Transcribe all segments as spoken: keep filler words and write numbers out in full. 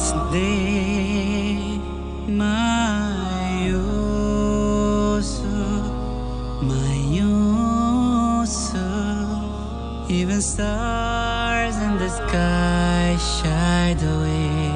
de Mayusu, Mayusu. Even stars in the sky shied away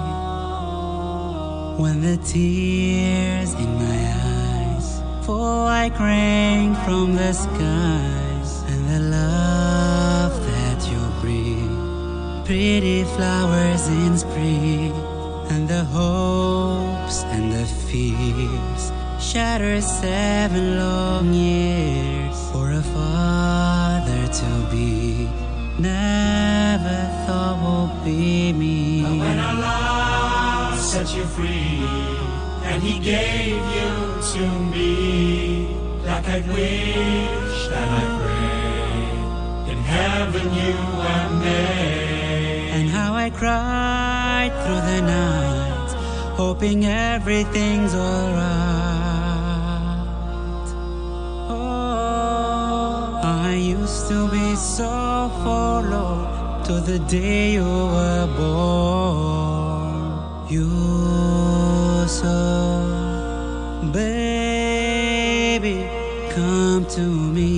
when the tears in my eyes fall like rain from the skies, and the love that you bring, pretty flowers in spring, and the hopes and the fears shatter seven long years for a father to be. Never thought would be me. But when Allah set you free and He gave you to me, like I wished and I prayed, in heaven you were made. And how I cried through the night, hoping everything's alright. Oh, I used to be so forlorn till the day you were born. You saw, baby, come to me.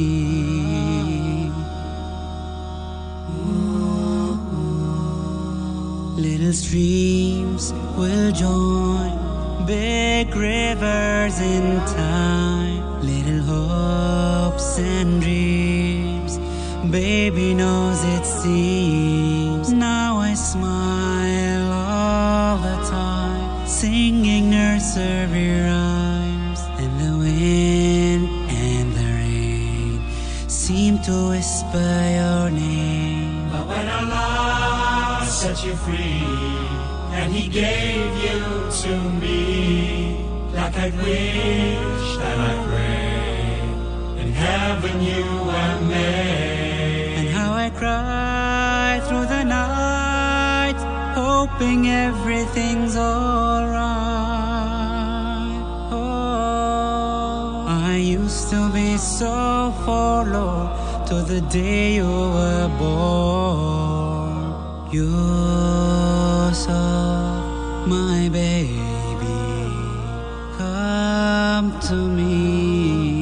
Little streams will join big rivers in time. Little hopes and dreams, baby knows it seems. Now I smile all the time, singing nursery rhymes, and the wind and the rain seem to whisper your name. But when Allah set you free and He gave you to me, like I wished and I prayed, in heaven you were made. And how I cried through the night, hoping everything's alright. Oh, I used to be so forlorn till the day you were born. You saw, my baby, come to me.